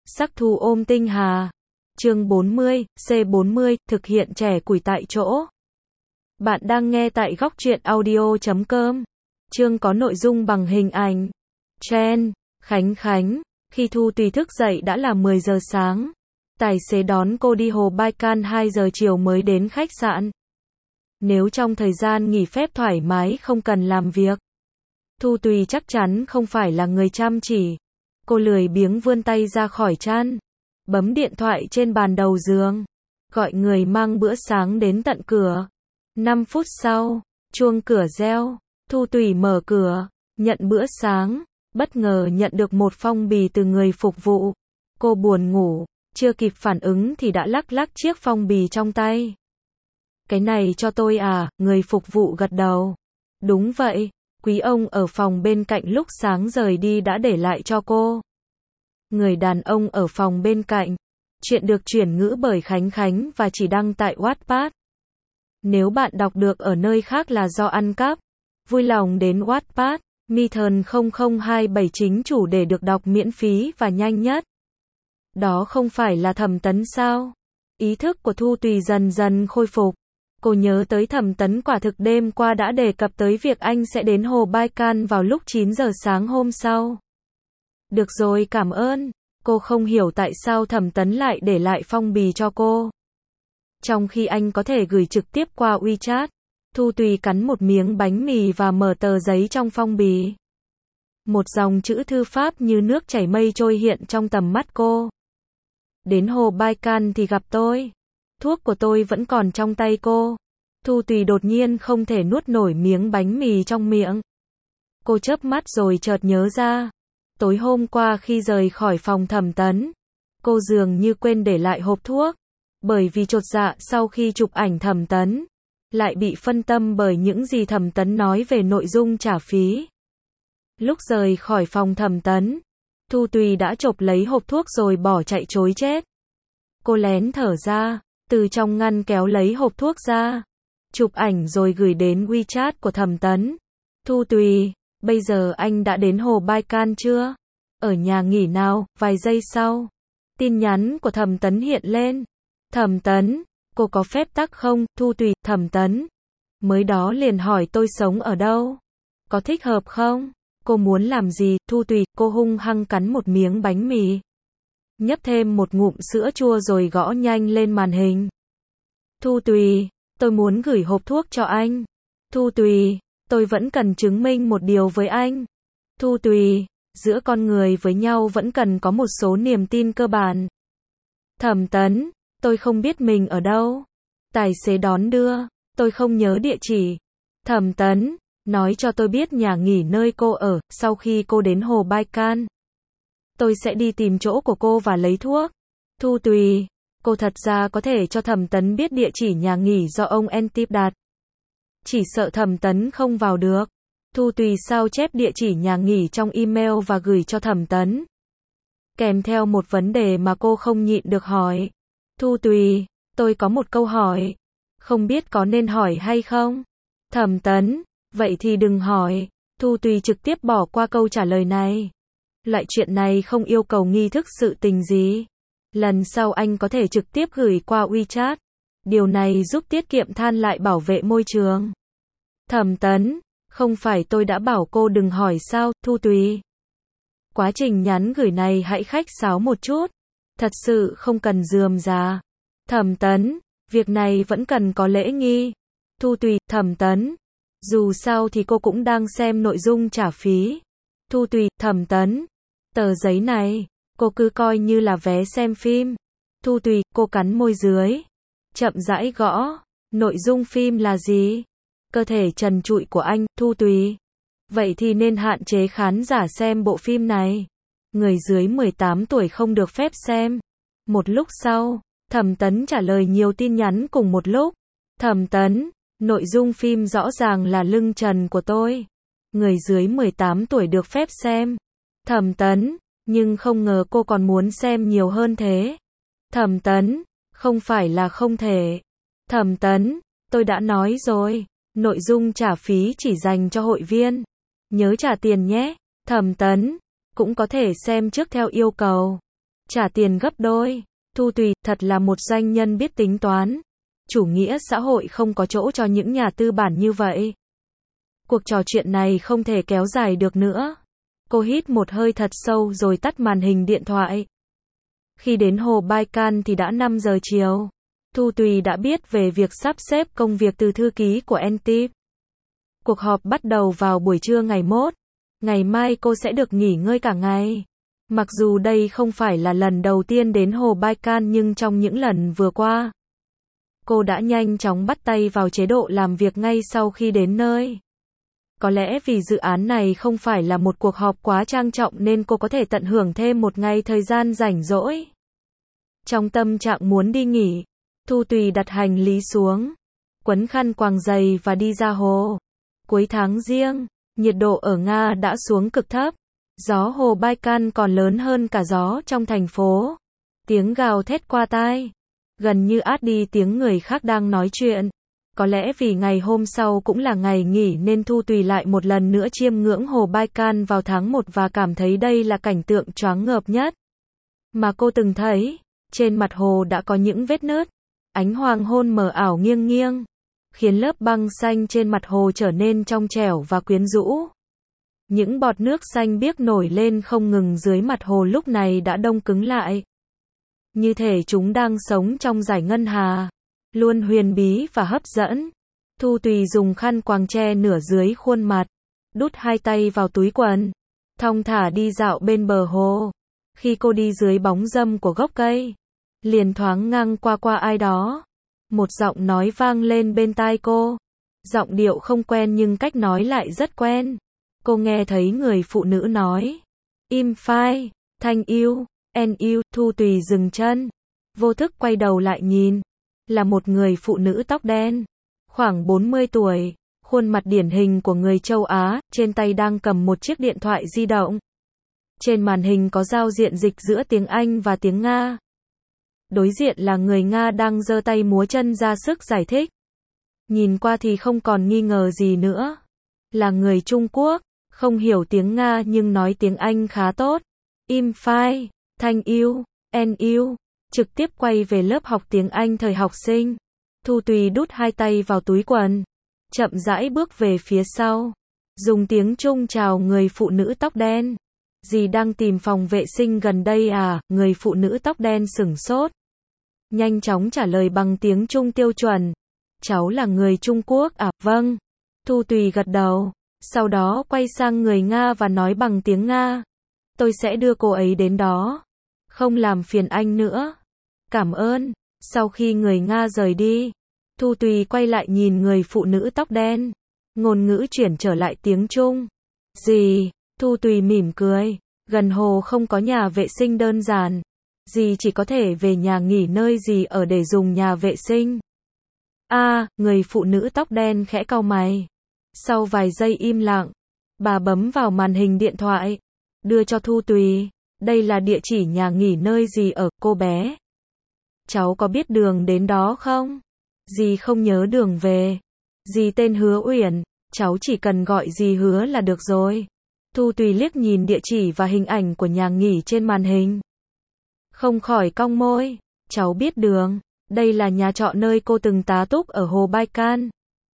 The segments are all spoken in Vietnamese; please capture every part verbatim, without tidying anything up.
Sắc thu ôm tinh hà. Chương bốn mươi, C bốn mươi, thực hiện trẻ củi tại chỗ. Bạn đang nghe tại góc truyện audio chấm com. Chương có nội dung bằng hình ảnh. Chen, Khánh Khánh, khi Thu Tùy thức dậy đã là mười giờ sáng. Tài xế đón cô đi hồ Baikal hai giờ chiều mới đến khách sạn. Nếu trong thời gian nghỉ phép thoải mái không cần làm việc, Thu Tùy chắc chắn không phải là người chăm chỉ. Cô lười biếng vươn tay ra khỏi chăn, bấm điện thoại trên bàn đầu giường, gọi người mang bữa sáng đến tận cửa. năm phút sau, chuông cửa reo, Thu Tùy mở cửa, nhận bữa sáng, bất ngờ nhận được một phong bì từ người phục vụ. Cô buồn ngủ, chưa kịp phản ứng thì đã lắc lắc chiếc phong bì trong tay. Cái này cho tôi à, người phục vụ gật đầu. Đúng vậy, quý ông ở phòng bên cạnh lúc sáng rời đi đã để lại cho cô. Người đàn ông ở phòng bên cạnh. Chuyện được chuyển ngữ bởi Khánh Khánh và chỉ đăng tại Wattpad. Nếu bạn đọc được ở nơi khác là do ăn cắp, vui lòng đến Wattpad, Mython không không hai bảy chính chủ để được đọc miễn phí và nhanh nhất. Đó không phải là Thẩm Tấn sao? Ý thức của Thu Tùy dần dần khôi phục. Cô nhớ tới Thẩm Tấn quả thực đêm qua đã đề cập tới việc anh sẽ đến hồ Baikal vào lúc chín giờ sáng hôm sau. Được rồi, cảm ơn. Cô không hiểu tại sao Thẩm Tấn lại để lại phong bì cho cô, trong khi anh có thể gửi trực tiếp qua WeChat. Thu Tùy cắn một miếng bánh mì và mở tờ giấy trong phong bì. Một dòng chữ thư pháp như nước chảy mây trôi hiện trong tầm mắt cô. Đến hồ Baikal thì gặp tôi. Thuốc của tôi vẫn còn trong tay cô. Thu Tùy đột nhiên không thể nuốt nổi miếng bánh mì trong miệng. Cô chớp mắt rồi chợt nhớ ra. Tối hôm qua khi rời khỏi phòng Thẩm Tấn, cô dường như quên để lại hộp thuốc. Bởi vì chột dạ sau khi chụp ảnh Thẩm Tấn, lại bị phân tâm bởi những gì Thẩm Tấn nói về nội dung trả phí. Lúc rời khỏi phòng Thẩm Tấn, Thu Tùy đã chộp lấy hộp thuốc rồi bỏ chạy trối chết. Cô lén thở ra, từ trong ngăn kéo lấy hộp thuốc ra, chụp ảnh rồi gửi đến WeChat của Thẩm Tấn. Thu Tùy, bây giờ anh đã đến hồ Baikal chưa? Ở nhà nghỉ nào? Vài giây sau, tin nhắn của Thẩm Tấn hiện lên. Thẩm Tấn, cô có phép tắc không? Thu Tùy, Thẩm Tấn. Mới đó liền hỏi tôi sống ở đâu? Có thích hợp không? Cô muốn làm gì? Thu Tùy, cô hung hăng cắn một miếng bánh mì, nhấp thêm một ngụm sữa chua rồi gõ nhanh lên màn hình. Thu Tùy, tôi muốn gửi hộp thuốc cho anh. Thu Tùy, tôi vẫn cần chứng minh một điều với anh. Thu Tùy, giữa con người với nhau vẫn cần có một số niềm tin cơ bản. Thẩm Tấn, tôi không biết mình ở đâu. Tài xế đón đưa, tôi không nhớ địa chỉ. Thẩm Tấn, nói cho tôi biết nhà nghỉ nơi cô ở, sau khi cô đến hồ Baikal, tôi sẽ đi tìm chỗ của cô và lấy thuốc. Thu Tùy, cô thật ra có thể cho Thẩm Tấn biết địa chỉ nhà nghỉ do ông Antip đặt. Chỉ sợ Thẩm Tấn không vào được. Thu Tùy sao chép địa chỉ nhà nghỉ trong email và gửi cho Thẩm Tấn. Kèm theo một vấn đề mà cô không nhịn được hỏi. Thu Tùy, tôi có một câu hỏi. Không biết có nên hỏi hay không? Thẩm Tấn, vậy thì đừng hỏi. Thu Tùy trực tiếp bỏ qua câu trả lời này. Loại chuyện này không yêu cầu nghi thức sự tình gì. Lần sau anh có thể trực tiếp gửi qua WeChat. Điều này giúp tiết kiệm than lại bảo vệ môi trường. Thẩm Tấn, không phải tôi đã bảo cô đừng hỏi sao? Thu Tùy, quá trình nhắn gửi này hãy khách sáo một chút. Thật sự không cần rườm rà. Thẩm Tấn, việc này vẫn cần có lễ nghi. Thu Tùy, Thẩm Tấn, dù sao thì cô cũng đang xem nội dung trả phí. Thu Tùy, Thẩm Tấn, tờ giấy này, cô cứ coi như là vé xem phim. Thu Tùy, cô cắn môi dưới, chậm rãi gõ. Nội dung phim là gì? Cơ thể trần trụi của anh. Thu Tùy, vậy thì nên hạn chế khán giả xem bộ phim này. Người dưới mười tám tuổi không được phép xem. Một lúc sau, Thẩm Tấn trả lời nhiều tin nhắn cùng một lúc. Thẩm Tấn, nội dung phim rõ ràng là lưng trần của tôi. Người dưới mười tám tuổi được phép xem. Thẩm Tấn, nhưng không ngờ cô còn muốn xem nhiều hơn thế. Thẩm Tấn, không phải là không thể. Thẩm Tấn, tôi đã nói rồi, nội dung trả phí chỉ dành cho hội viên. Nhớ trả tiền nhé. Thẩm Tấn, cũng có thể xem trước theo yêu cầu. trả tiền gấp đôi. Thu Tùy, thật là một doanh nhân biết tính toán. Chủ nghĩa xã hội không có chỗ cho những nhà tư bản như vậy. Cuộc trò chuyện này không thể kéo dài được nữa. Cô hít một hơi thật sâu rồi tắt màn hình điện thoại. Khi đến hồ Baikal thì đã năm giờ chiều. Thu Tùy đã biết về việc sắp xếp công việc từ thư ký của en tê i pê. Cuộc họp bắt đầu vào buổi trưa ngày mốt. Ngày mai cô sẽ được nghỉ ngơi cả ngày. Mặc dù đây không phải là lần đầu tiên đến hồ Baikal nhưng trong những lần vừa qua, cô đã nhanh chóng bắt tay vào chế độ làm việc ngay sau khi đến nơi. Có lẽ vì dự án này không phải là một cuộc họp quá trang trọng nên cô có thể tận hưởng thêm một ngày thời gian rảnh rỗi. Trong tâm trạng muốn đi nghỉ, Thu Tùy đặt hành lý xuống, quấn khăn quàng giày và đi ra hồ. Cuối tháng Giêng, nhiệt độ ở Nga đã xuống cực thấp. Gió hồ Baikal còn lớn hơn cả gió trong thành phố. Tiếng gào thét qua tai, gần như át đi tiếng người khác đang nói chuyện. Có lẽ vì ngày hôm sau cũng là ngày nghỉ nên Thu Tùy lại một lần nữa chiêm ngưỡng hồ Baikal vào tháng một và cảm thấy đây là cảnh tượng choáng ngợp nhất mà cô từng thấy. Trên mặt hồ đã có những vết nứt, ánh hoàng hôn mờ ảo nghiêng nghiêng, khiến lớp băng xanh trên mặt hồ trở nên trong trẻo và quyến rũ. Những bọt nước xanh biếc nổi lên không ngừng dưới mặt hồ lúc này đã đông cứng lại. Như thể chúng đang sống trong dải ngân hà, luôn huyền bí và hấp dẫn. Thu Tùy dùng khăn quàng che nửa dưới khuôn mặt, đút hai tay vào túi quần, thong thả đi dạo bên bờ hồ. Khi cô đi dưới bóng râm của gốc cây, liền thoáng ngang qua qua ai đó. Một giọng nói vang lên bên tai cô. Giọng điệu không quen nhưng cách nói lại rất quen. Cô nghe thấy người phụ nữ nói, "Im phai, thanh yêu, en yêu." Thu Tùy dừng chân, vô thức quay đầu lại nhìn. Là một người phụ nữ tóc đen, khoảng bốn mươi tuổi, khuôn mặt điển hình của người châu Á, trên tay đang cầm một chiếc điện thoại di động. Trên màn hình có giao diện dịch giữa tiếng Anh và tiếng Nga. Đối diện là người Nga đang giơ tay múa chân ra sức giải thích. Nhìn qua thì không còn nghi ngờ gì nữa. Là người Trung Quốc, không hiểu tiếng Nga nhưng nói tiếng Anh khá tốt. Im phai, thanh yêu, en yêu. Trực tiếp quay về lớp học tiếng Anh thời học sinh. Thu Tùy đút hai tay vào túi quần, chậm rãi bước về phía sau, dùng tiếng Trung chào người phụ nữ tóc đen. "Dì đang tìm phòng vệ sinh gần đây à?" Người phụ nữ tóc đen sửng sốt, nhanh chóng trả lời bằng tiếng Trung tiêu chuẩn. "Cháu là người Trung Quốc à?" "Vâng." Thu Tùy gật đầu, sau đó quay sang người Nga và nói bằng tiếng Nga, "Tôi sẽ đưa cô ấy đến đó. Không làm phiền anh nữa. Cảm ơn." Sau khi người Nga rời đi, Thu Tùy quay lại nhìn người phụ nữ tóc đen. Ngôn ngữ chuyển trở lại tiếng Trung. "Dì." Thu Tùy mỉm cười. Gần hồ không có nhà vệ sinh đơn giản. Dì chỉ có thể về nhà nghỉ nơi dì ở để dùng nhà vệ sinh. "A," à, người phụ nữ tóc đen khẽ cau mày. Sau vài giây im lặng, bà bấm vào màn hình điện thoại, đưa cho Thu Tùy. "Đây là địa chỉ nhà nghỉ nơi dì ở, cô bé. Cháu có biết đường đến đó không?" "Dì không nhớ đường về. Dì tên Hứa Uyển, cháu chỉ cần gọi dì Hứa là được rồi." Thu Tùy liếc nhìn địa chỉ và hình ảnh của nhà nghỉ trên màn hình, không khỏi cong môi. "Cháu biết đường, đây là nhà trọ nơi cô từng tá túc ở hồ Baikal."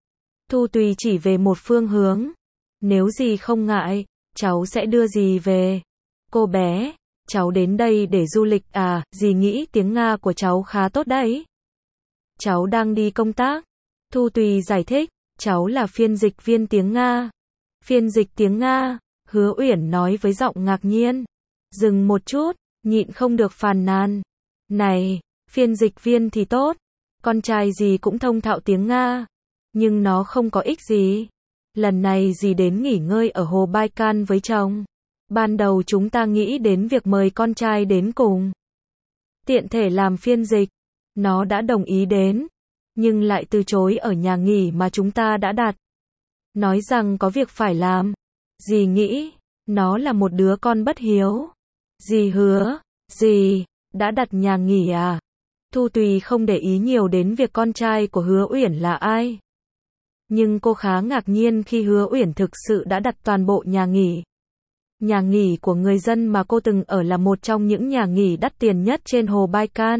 Thu Tùy chỉ về một phương hướng. "Nếu dì không ngại, cháu sẽ đưa dì về." "Cô bé, cháu đến đây để du lịch à?" "Dì nghĩ tiếng Nga của cháu khá tốt đấy." "Cháu đang đi công tác." Thu Tùy giải thích, "Cháu là phiên dịch viên tiếng Nga." "Phiên dịch tiếng Nga?" Hứa Uyển nói với giọng ngạc nhiên. Dừng một chút, nhịn không được phàn nàn. "Này, phiên dịch viên thì tốt. Con trai dì cũng thông thạo tiếng Nga. Nhưng nó không có ích gì. Lần này dì đến nghỉ ngơi ở hồ Baikal với chồng. Ban đầu chúng ta nghĩ đến việc mời con trai đến cùng. Tiện thể làm phiên dịch. Nó đã đồng ý đến. Nhưng lại từ chối ở nhà nghỉ mà chúng ta đã đặt. Nói rằng có việc phải làm. Dì nghĩ, nó là một đứa con bất hiếu." "Dì Hứa, dì đã đặt nhà nghỉ à?" Thu Tùy không để ý nhiều đến việc con trai của Hứa Uyển là ai. Nhưng cô khá ngạc nhiên khi Hứa Uyển thực sự đã đặt toàn bộ nhà nghỉ. Nhà nghỉ của người dân mà cô từng ở là một trong những nhà nghỉ đắt tiền nhất trên hồ Baikal.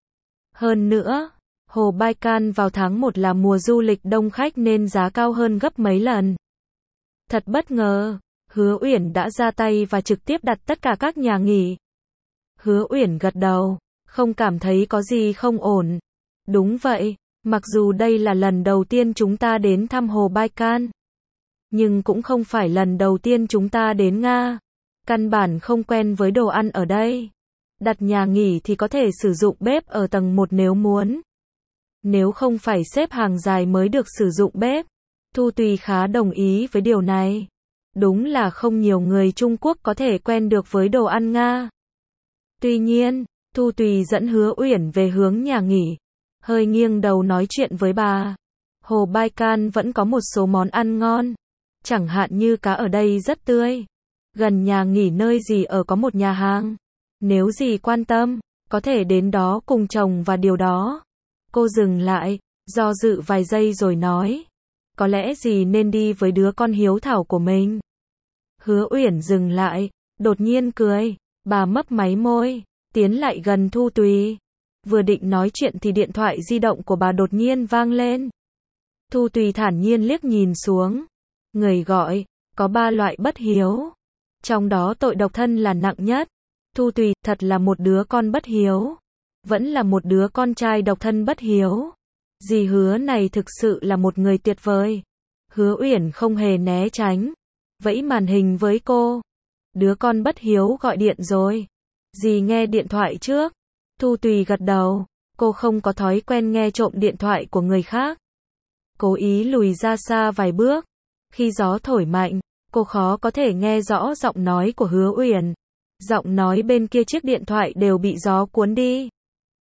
Hơn nữa, hồ Baikal vào tháng một là mùa du lịch đông khách nên giá cao hơn gấp mấy lần. Thật bất ngờ, Hứa Uyển đã ra tay và trực tiếp đặt tất cả các nhà nghỉ. Hứa Uyển gật đầu, không cảm thấy có gì không ổn. Đúng vậy, mặc dù đây là lần đầu tiên chúng ta đến thăm hồ Baikal, nhưng cũng không phải lần đầu tiên chúng ta đến Nga. Căn bản không quen với đồ ăn ở đây. Đặt nhà nghỉ thì có thể sử dụng bếp ở tầng một nếu muốn. Nếu không phải xếp hàng dài mới được sử dụng bếp. Thu Tùy khá đồng ý với điều này. Đúng là không nhiều người Trung Quốc có thể quen được với đồ ăn Nga. Tuy nhiên, Thu Tùy dẫn Hứa Uyển về hướng nhà nghỉ. Hơi nghiêng đầu nói chuyện với bà. Hồ Baikal vẫn có một số món ăn ngon. Chẳng hạn như cá ở đây rất tươi. Gần nhà nghỉ nơi dì ở có một nhà hàng. Nếu dì quan tâm, có thể đến đó cùng chồng và điều đó. Cô dừng lại, do dự vài giây rồi nói. Có lẽ dì nên đi với đứa con hiếu thảo của mình. Hứa Uyển dừng lại, đột nhiên cười. Bà mấp máy môi, tiến lại gần Thu Tùy. Vừa định nói chuyện thì điện thoại di động của bà đột nhiên vang lên. Thu Tùy thản nhiên liếc nhìn xuống. Người gọi, có ba loại bất hiếu. Trong đó tội độc thân là nặng nhất. Thu Tùy, thật là một đứa con bất hiếu. Vẫn là một đứa con trai độc thân bất hiếu. Dì Hứa này thực sự là một người tuyệt vời. Hứa Uyển không hề né tránh. Vẫy màn hình với cô. Đứa con bất hiếu gọi điện rồi. Dì nghe điện thoại trước. Thu Tùy gật đầu. Cô không có thói quen nghe trộm điện thoại của người khác. Cố ý lùi ra xa vài bước. Khi gió thổi mạnh, cô khó có thể nghe rõ giọng nói của Hứa Uyển. Giọng nói bên kia chiếc điện thoại đều bị gió cuốn đi.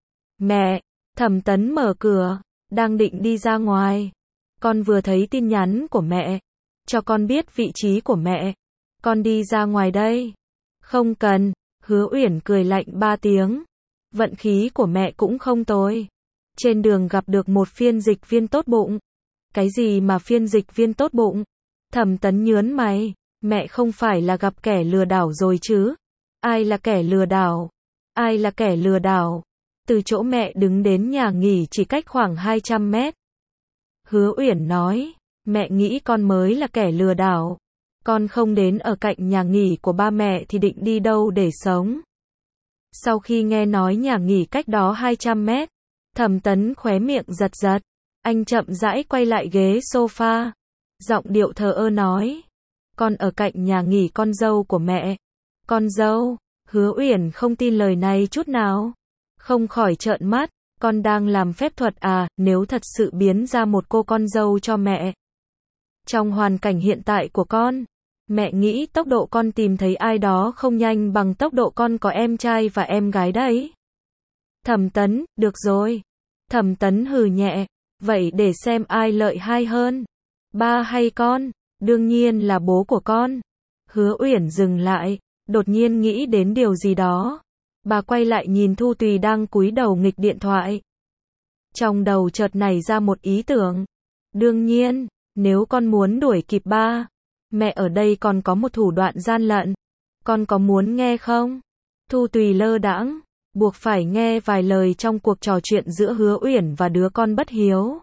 Mẹ, Thẩm Tấn mở cửa, đang định đi ra ngoài. Con vừa thấy tin nhắn của mẹ. Cho con biết vị trí của mẹ. Con đi ra ngoài đây. Không cần, Hứa Uyển cười lạnh ba tiếng. Vận khí của mẹ cũng không tồi. Trên đường gặp được một phiên dịch viên tốt bụng. Cái gì mà phiên dịch viên tốt bụng? Thẩm Tấn nhớn mày. Mẹ không phải là gặp kẻ lừa đảo rồi chứ? Ai là kẻ lừa đảo? Ai là kẻ lừa đảo? Từ chỗ mẹ đứng đến nhà nghỉ chỉ cách khoảng hai trăm mét. Hứa Uyển nói, mẹ nghĩ con mới là kẻ lừa đảo. Con không đến ở cạnh nhà nghỉ của ba mẹ thì định đi đâu để sống? Sau khi nghe nói nhà nghỉ cách đó hai trăm mét, Thẩm Tấn khóe miệng giật giật. Anh chậm rãi quay lại ghế sofa. Giọng điệu thờ ơ nói, con ở cạnh nhà nghỉ con dâu của mẹ. Con dâu? Hứa Uyển không tin lời này chút nào. Không khỏi trợn mắt, con đang làm phép thuật à, nếu thật sự biến ra một cô con dâu cho mẹ. Trong hoàn cảnh hiện tại của con, mẹ nghĩ tốc độ con tìm thấy ai đó không nhanh bằng tốc độ con có em trai và em gái đấy. Thẩm Tấn, được rồi. Thẩm Tấn hừ nhẹ, vậy để xem ai lợi hai hơn. Ba hay con? Đương nhiên là bố của con. Hứa Uyển dừng lại, đột nhiên nghĩ đến điều gì đó. Bà quay lại nhìn Thu Tùy đang cúi đầu nghịch điện thoại. Trong đầu chợt nảy ra một ý tưởng. Đương nhiên, nếu con muốn đuổi kịp ba, mẹ ở đây còn có một thủ đoạn gian lận. Con có muốn nghe không? Thu Tùy lơ đãng, buộc phải nghe vài lời trong cuộc trò chuyện giữa Hứa Uyển và đứa con bất hiếu.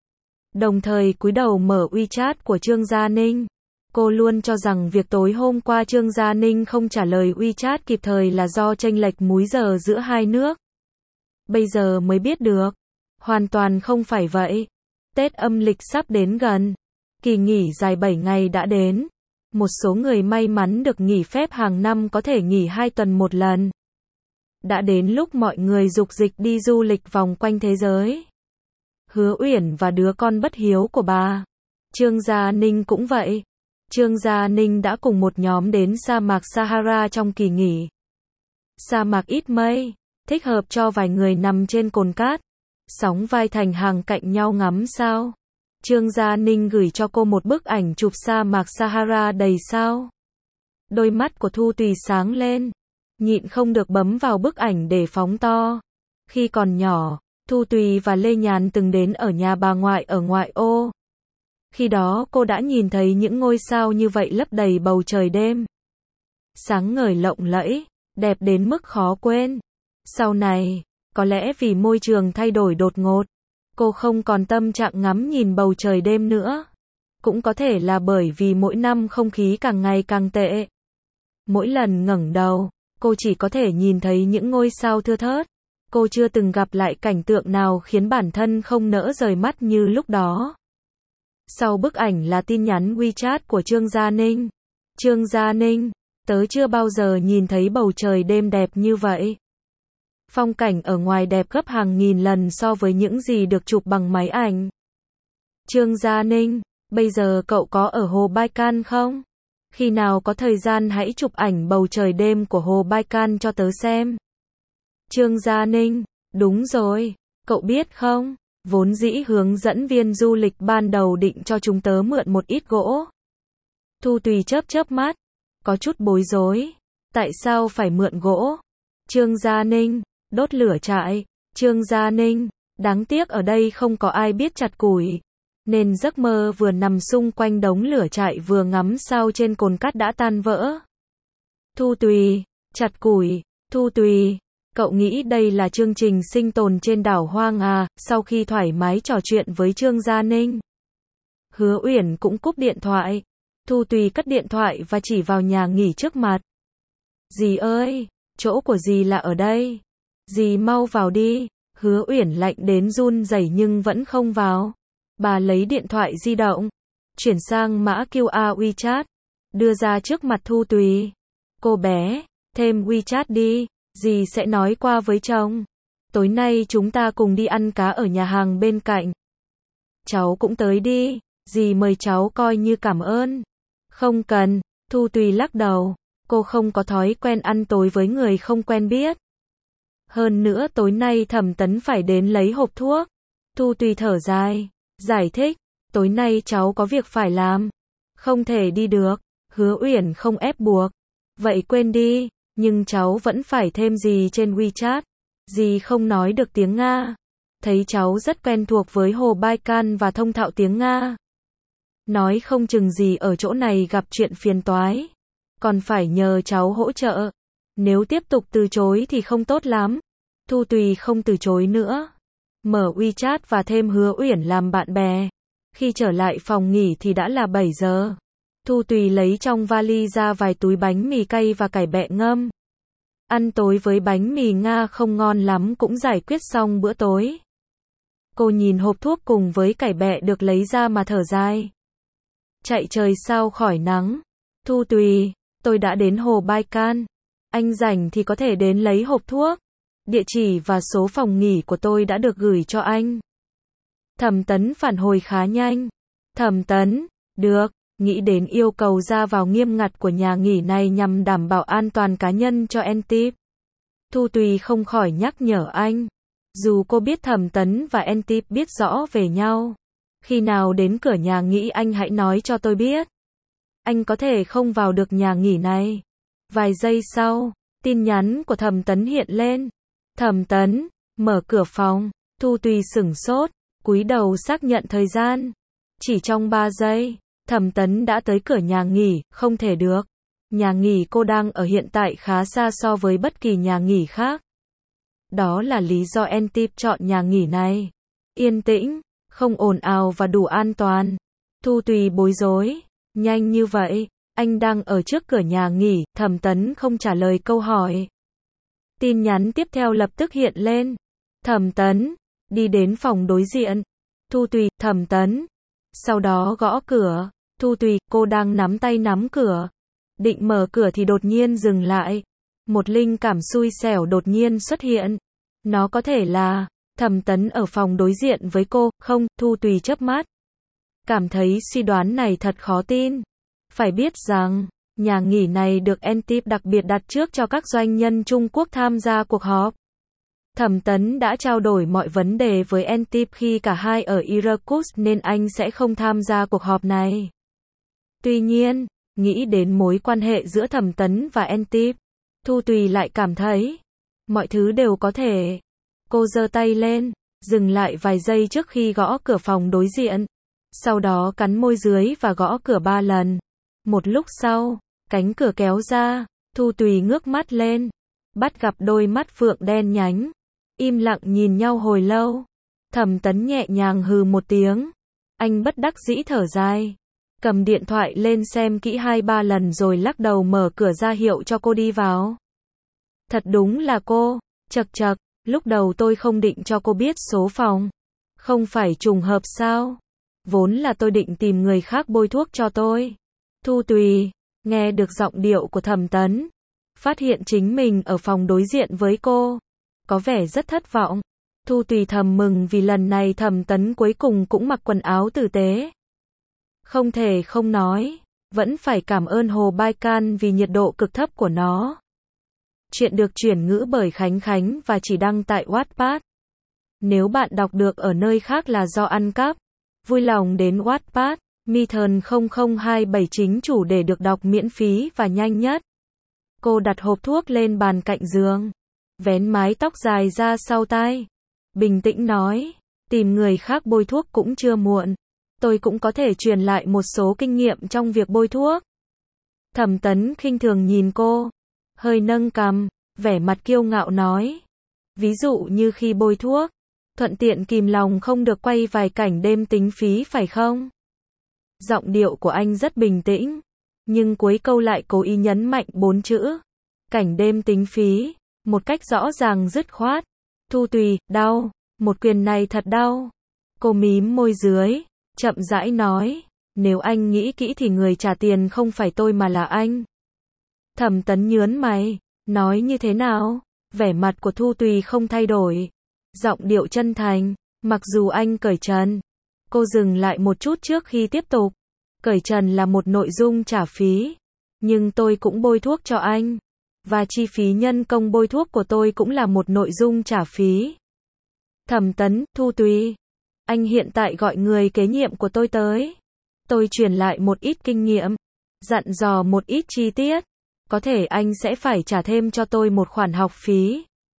Đồng thời cúi đầu mở WeChat của Trương Gia Ninh. Cô luôn cho rằng việc tối hôm qua Trương Gia Ninh không trả lời WeChat kịp thời là do chênh lệch múi giờ giữa hai nước. Bây giờ mới biết được. Hoàn toàn không phải vậy. Tết âm lịch sắp đến gần. Kỳ nghỉ dài bảy ngày đã đến. Một số người may mắn được nghỉ phép hàng năm có thể nghỉ hai tuần một lần. Đã đến lúc mọi người dục dịch đi du lịch vòng quanh thế giới. Hứa Uyển và đứa con bất hiếu của bà, Trương Gia Ninh cũng vậy. Trương Gia Ninh đã cùng một nhóm đến sa mạc Sahara trong kỳ nghỉ. Sa mạc ít mây, thích hợp cho vài người nằm trên cồn cát, sóng vai thành hàng cạnh nhau ngắm sao. Trương Gia Ninh gửi cho cô một bức ảnh chụp sa mạc Sahara đầy sao. Đôi mắt của Thu Tùy sáng lên, nhịn không được bấm vào bức ảnh để phóng to. Khi còn nhỏ, Thu Tùy và Lê Nhàn từng đến ở nhà bà ngoại ở ngoại ô. Khi đó cô đã nhìn thấy những ngôi sao như vậy lấp đầy bầu trời đêm. sáng ngời lộng lẫy, đẹp đến mức khó quên. Sau này, có lẽ vì môi trường thay đổi đột ngột, cô không còn tâm trạng ngắm nhìn bầu trời đêm nữa. Cũng có thể là bởi vì mỗi năm không khí càng ngày càng tệ. Mỗi lần ngẩng đầu, cô chỉ có thể nhìn thấy những ngôi sao thưa thớt. Cô chưa từng gặp lại cảnh tượng nào khiến bản thân không nỡ rời mắt như lúc đó. Sau bức ảnh là tin nhắn WeChat của Trương Gia Ninh. Trương Gia Ninh, tớ chưa bao giờ nhìn thấy bầu trời đêm đẹp như vậy. Phong cảnh ở ngoài đẹp gấp hàng nghìn lần so với những gì được chụp bằng máy ảnh. Trương Gia Ninh, bây giờ cậu có ở Hồ Baikal không? Khi nào có thời gian hãy chụp ảnh bầu trời đêm của Hồ Baikal cho tớ xem. Trương Gia Ninh, đúng rồi, cậu biết không, vốn dĩ hướng dẫn viên du lịch ban đầu định cho chúng tớ mượn một ít gỗ. Thu Tùy chớp chớp mắt, có chút bối rối, tại sao phải mượn gỗ? Trương Gia Ninh, đốt lửa trại. Trương Gia Ninh, đáng tiếc ở đây không có ai biết chặt củi, nên giấc mơ vừa nằm xung quanh đống lửa trại vừa ngắm sao trên cồn cát đã tan vỡ. Thu Tùy, chặt củi. Thu Tùy, cậu nghĩ đây là chương trình sinh tồn trên đảo hoang à? Sau khi thoải mái trò chuyện với Trương Gia Ninh, Hứa Uyển cũng cúp điện thoại. Thu Tùy cất điện thoại và chỉ vào nhà nghỉ trước mặt. Dì ơi, chỗ của dì là ở đây. Dì mau vào đi. Hứa Uyển lạnh đến run rẩy nhưng vẫn không vào. Bà lấy điện thoại di động, chuyển sang mã quy rờ WeChat, đưa ra trước mặt Thu Tùy. Cô bé, thêm WeChat đi, dì sẽ nói qua với chồng. Tối nay chúng ta cùng đi ăn cá ở nhà hàng bên cạnh. Cháu cũng tới đi, dì mời cháu coi như cảm ơn. Không cần, Thu Tùy lắc đầu, cô không có thói quen ăn tối với người không quen biết. Hơn nữa tối nay Thẩm Tấn phải đến lấy hộp thuốc. Thu Tùy thở dài, giải thích, tối nay cháu có việc phải làm, không thể đi được. Hứa Uyển không ép buộc, vậy quên đi, nhưng cháu vẫn phải thêm dì trên WeChat. Dì không nói được tiếng Nga, thấy cháu rất quen thuộc với Hồ Baikal và thông thạo tiếng Nga. Nói không chừng dì ở chỗ này gặp chuyện phiền toái, còn phải nhờ cháu hỗ trợ. Nếu tiếp tục từ chối thì không tốt lắm. Thu Tùy không từ chối nữa, mở WeChat và thêm Hứa Uyển làm bạn bè. Khi trở lại phòng nghỉ thì đã là bảy giờ. Thu Tùy lấy trong vali ra vài túi bánh mì cay và cải bẹ ngâm. Ăn tối với bánh mì Nga không ngon lắm cũng giải quyết xong bữa tối. Cô nhìn hộp thuốc cùng với cải bẹ được lấy ra mà thở dài. Chạy trời sao khỏi nắng. Thu Tùy, tôi đã đến Hồ Baikal. Anh rảnh thì có thể đến lấy hộp thuốc. Địa chỉ và số phòng nghỉ của tôi đã được gửi cho anh. Thẩm Tấn phản hồi khá nhanh. Thẩm Tấn, được, nghĩ đến yêu cầu ra vào nghiêm ngặt của nhà nghỉ này nhằm đảm bảo an toàn cá nhân cho Antip. Thu Tùy không khỏi nhắc nhở anh. Dù cô biết Thẩm Tấn và Antip biết rõ về nhau. Khi nào đến cửa nhà nghỉ anh hãy nói cho tôi biết. Anh có thể không vào được nhà nghỉ này. Vài giây sau, tin nhắn của Thẩm Tấn hiện lên. Thẩm Tấn, mở cửa phòng. Thu Tùy sửng sốt, cúi đầu xác nhận thời gian. Chỉ trong ba giây, Thẩm Tấn đã tới cửa nhà nghỉ, không thể được. Nhà nghỉ cô đang ở hiện tại khá xa so với bất kỳ nhà nghỉ khác. Đó là lý do Antip chọn nhà nghỉ này. Yên tĩnh, không ồn ào và đủ an toàn. Thu Tùy bối rối, nhanh như vậy, anh đang ở trước cửa nhà nghỉ. Thẩm Tấn không trả lời câu hỏi. Tin nhắn tiếp theo lập tức hiện lên. Thẩm Tấn, đi đến phòng đối diện. Thu Tùy, Thẩm Tấn. Sau đó gõ cửa. Thu Tùy, cô đang nắm tay nắm cửa. Định mở cửa thì đột nhiên dừng lại. Một linh cảm xui xẻo đột nhiên xuất hiện. Nó có thể là Thẩm Tấn ở phòng đối diện với cô, không? Thu Tùy chớp mắt. Cảm thấy suy đoán này thật khó tin. Phải biết rằng, nhà nghỉ này được Antip đặc biệt đặt trước cho các doanh nhân Trung Quốc tham gia cuộc họp. Thẩm Tấn đã trao đổi mọi vấn đề với Antip khi cả hai ở Irkutsk nên anh sẽ không tham gia cuộc họp này. Tuy nhiên, nghĩ đến mối quan hệ giữa Thẩm Tấn và Antip, Thu Tùy lại cảm thấy mọi thứ đều có thể. Cô giơ tay lên, dừng lại vài giây trước khi gõ cửa phòng đối diện. Sau đó cắn môi dưới và gõ cửa ba lần. Một lúc sau, cánh cửa kéo ra, Thu Tùy ngước mắt lên, bắt gặp đôi mắt phượng đen nhánh, im lặng nhìn nhau hồi lâu. Thẩm Tấn nhẹ nhàng hừ một tiếng, anh bất đắc dĩ thở dài, cầm điện thoại lên xem kỹ hai ba lần rồi lắc đầu mở cửa ra hiệu cho cô đi vào. Thật đúng là cô, chậc chậc, lúc đầu tôi không định cho cô biết số phòng. Không phải trùng hợp sao? Vốn là tôi định tìm người khác bôi thuốc cho tôi. Thu Tùy, nghe được giọng điệu của Thẩm Tấn, phát hiện chính mình ở phòng đối diện với cô, có vẻ rất thất vọng. Thu Tùy thầm mừng vì lần này Thẩm Tấn cuối cùng cũng mặc quần áo tử tế. Không thể không nói, vẫn phải cảm ơn Hồ Baikal vì nhiệt độ cực thấp của nó. Chuyện được chuyển ngữ bởi Khánh Khánh và chỉ đăng tại Wattpad. Nếu bạn đọc được ở nơi khác là do ăn cắp, vui lòng đến Wattpad, Mython không không hai bảy chính chủ để được đọc miễn phí và nhanh nhất. Cô đặt hộp thuốc lên bàn cạnh giường, vén mái tóc dài ra sau tai, bình tĩnh nói, tìm người khác bôi thuốc cũng chưa muộn. Tôi cũng có thể truyền lại một số kinh nghiệm trong việc bôi thuốc. Thẩm Tấn khinh thường nhìn cô, hơi nâng cằm, vẻ mặt kiêu ngạo nói. Ví dụ như khi bôi thuốc, thuận tiện kìm lòng không được quay vài cảnh đêm tính phí phải không? Giọng điệu của anh rất bình tĩnh, nhưng cuối câu lại cố ý nhấn mạnh bốn chữ. Cảnh đêm tính phí, một cách rõ ràng dứt khoát. Thu Tùy, đau, một quyền này thật đau. Cô mím môi dưới, chậm rãi nói, nếu anh nghĩ kỹ thì người trả tiền không phải tôi mà là anh. Thẩm Tấn nhớn mày, nói như thế nào? Vẻ mặt của Thu Tùy không thay đổi, giọng điệu chân thành, mặc dù anh cởi trần. Cô dừng lại một chút trước khi tiếp tục. Cởi trần là một nội dung trả phí, nhưng tôi cũng bôi thuốc cho anh, và chi phí nhân công bôi thuốc của tôi cũng là một nội dung trả phí. Thẩm Tấn, Thu Tùy, anh hiện tại gọi người kế nhiệm của tôi tới. Tôi truyền lại một ít kinh nghiệm, dặn dò một ít chi tiết. Có thể anh sẽ phải trả thêm cho tôi một khoản học phí.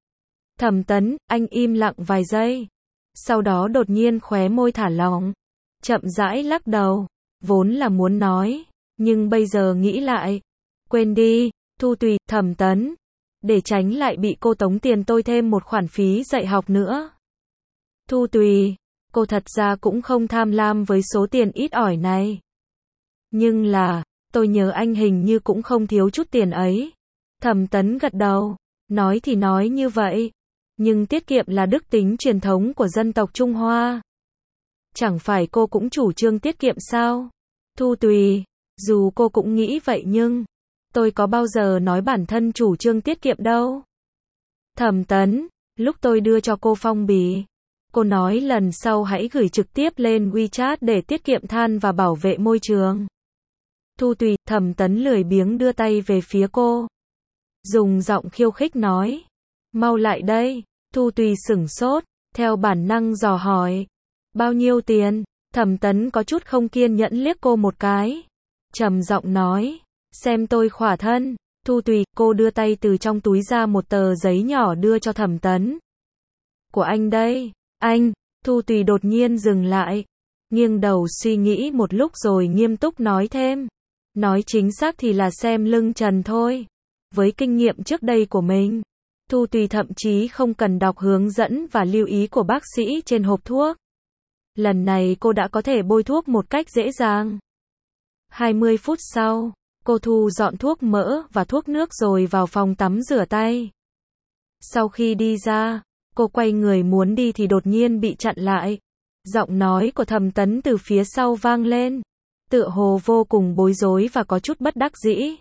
Thẩm Tấn, anh im lặng vài giây. Sau đó đột nhiên khóe môi thả lỏng, chậm rãi lắc đầu. Vốn là muốn nói, nhưng bây giờ nghĩ lại. Quên đi, Thu Tùy, Thẩm Tấn. Để tránh lại bị cô tống tiền tôi thêm một khoản phí dạy học nữa. Thu Tùy, cô thật ra cũng không tham lam với số tiền ít ỏi này. Nhưng là, tôi nhớ anh hình như cũng không thiếu chút tiền ấy. Thẩm Tấn gật đầu, nói thì nói như vậy, nhưng tiết kiệm là đức tính truyền thống của dân tộc Trung Hoa. Chẳng phải cô cũng chủ trương tiết kiệm sao? Thu Tùy, dù cô cũng nghĩ vậy nhưng, tôi có bao giờ nói bản thân chủ trương tiết kiệm đâu. Thẩm Tấn, lúc tôi đưa cho cô phong bì, cô nói lần sau hãy gửi trực tiếp lên WeChat để tiết kiệm than và bảo vệ môi trường. Thu Tùy, Thẩm Tấn lười biếng đưa tay về phía cô, dùng giọng khiêu khích nói, mau lại đây. Thu Tùy sửng sốt, theo bản năng dò hỏi, bao nhiêu tiền? Thẩm Tấn có chút không kiên nhẫn liếc cô một cái, trầm giọng nói, xem tôi khỏa thân. Thu Tùy, cô đưa tay từ trong túi ra một tờ giấy nhỏ đưa cho Thẩm Tấn. Của anh đây. Anh. Thu Tùy đột nhiên dừng lại, nghiêng đầu suy nghĩ một lúc rồi nghiêm túc nói thêm, nói chính xác thì là xem lưng trần thôi. Với kinh nghiệm trước đây của mình, Thu Tùy thậm chí không cần đọc hướng dẫn và lưu ý của bác sĩ trên hộp thuốc. Lần này cô đã có thể bôi thuốc một cách dễ dàng. hai mươi phút sau, cô thu dọn thuốc mỡ và thuốc nước rồi vào phòng tắm rửa tay. Sau khi đi ra, cô quay người muốn đi thì đột nhiên bị chặn lại. Giọng nói của Thẩm Tấn từ phía sau vang lên, tựa hồ vô cùng bối rối và có chút bất đắc dĩ.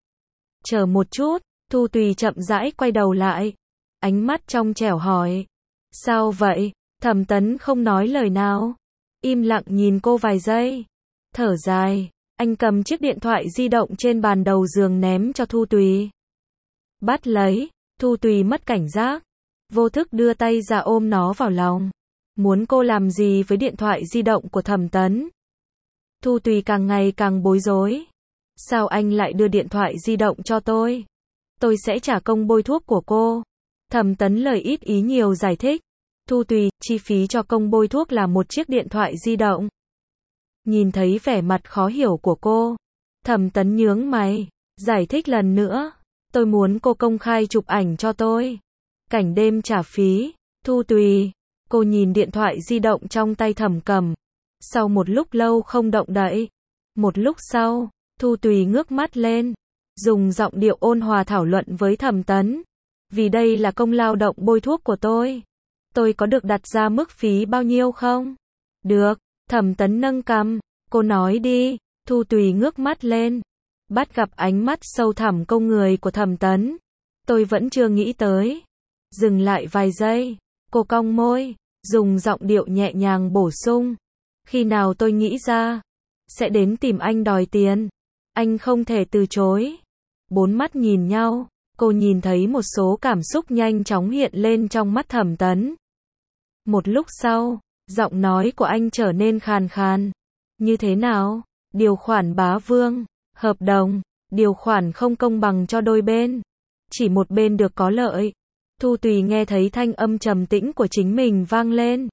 Chờ một chút. Thu Tùy chậm rãi quay đầu lại, ánh mắt trong trẻo hỏi, sao vậy? Thẩm Tấn không nói lời nào, im lặng nhìn cô vài giây, thở dài, anh cầm chiếc điện thoại di động trên bàn đầu giường ném cho Thu Tùy. Bắt lấy. Thu Tùy mất cảnh giác, vô thức đưa tay ra ôm nó vào lòng. Muốn cô làm gì với điện thoại di động của Thẩm Tấn? Thu Tùy càng ngày càng bối rối. Sao anh lại đưa điện thoại di động cho tôi? Tôi sẽ trả công bôi thuốc của cô. Thẩm Tấn lời ít ý nhiều giải thích. Thu Tùy, chi phí cho công bôi thuốc là một chiếc điện thoại di động. Nhìn thấy vẻ mặt khó hiểu của cô, Thẩm Tấn nhướng mày, giải thích lần nữa. Tôi muốn cô công khai chụp ảnh cho tôi. Cảnh đêm trả phí. Thu Tùy. Cô nhìn điện thoại di động trong tay Thẩm Cầm. Sau một lúc lâu không động đậy. Một lúc sau, Thu Tùy ngước mắt lên, dùng giọng điệu ôn hòa thảo luận với Thẩm Tấn. Vì đây là công lao động bôi thuốc của tôi. Tôi có được đặt ra mức phí bao nhiêu không? Được. Thẩm Tấn nâng cằm. Cô nói đi. Thu Tùy ngước mắt lên, bắt gặp ánh mắt sâu thẳm câu người của Thẩm Tấn. Tôi vẫn chưa nghĩ tới. Dừng lại vài giây, cô cong môi, dùng giọng điệu nhẹ nhàng bổ sung. Khi nào tôi nghĩ ra, sẽ đến tìm anh đòi tiền. Anh không thể từ chối. Bốn mắt nhìn nhau, cô nhìn thấy một số cảm xúc nhanh chóng hiện lên trong mắt Thẩm Tấn. Một lúc sau, giọng nói của anh trở nên khàn khàn. Như thế nào? Điều khoản bá vương, hợp đồng, điều khoản không công bằng cho đôi bên. Chỉ một bên được có lợi. Thu Tùy nghe thấy thanh âm trầm tĩnh của chính mình vang lên.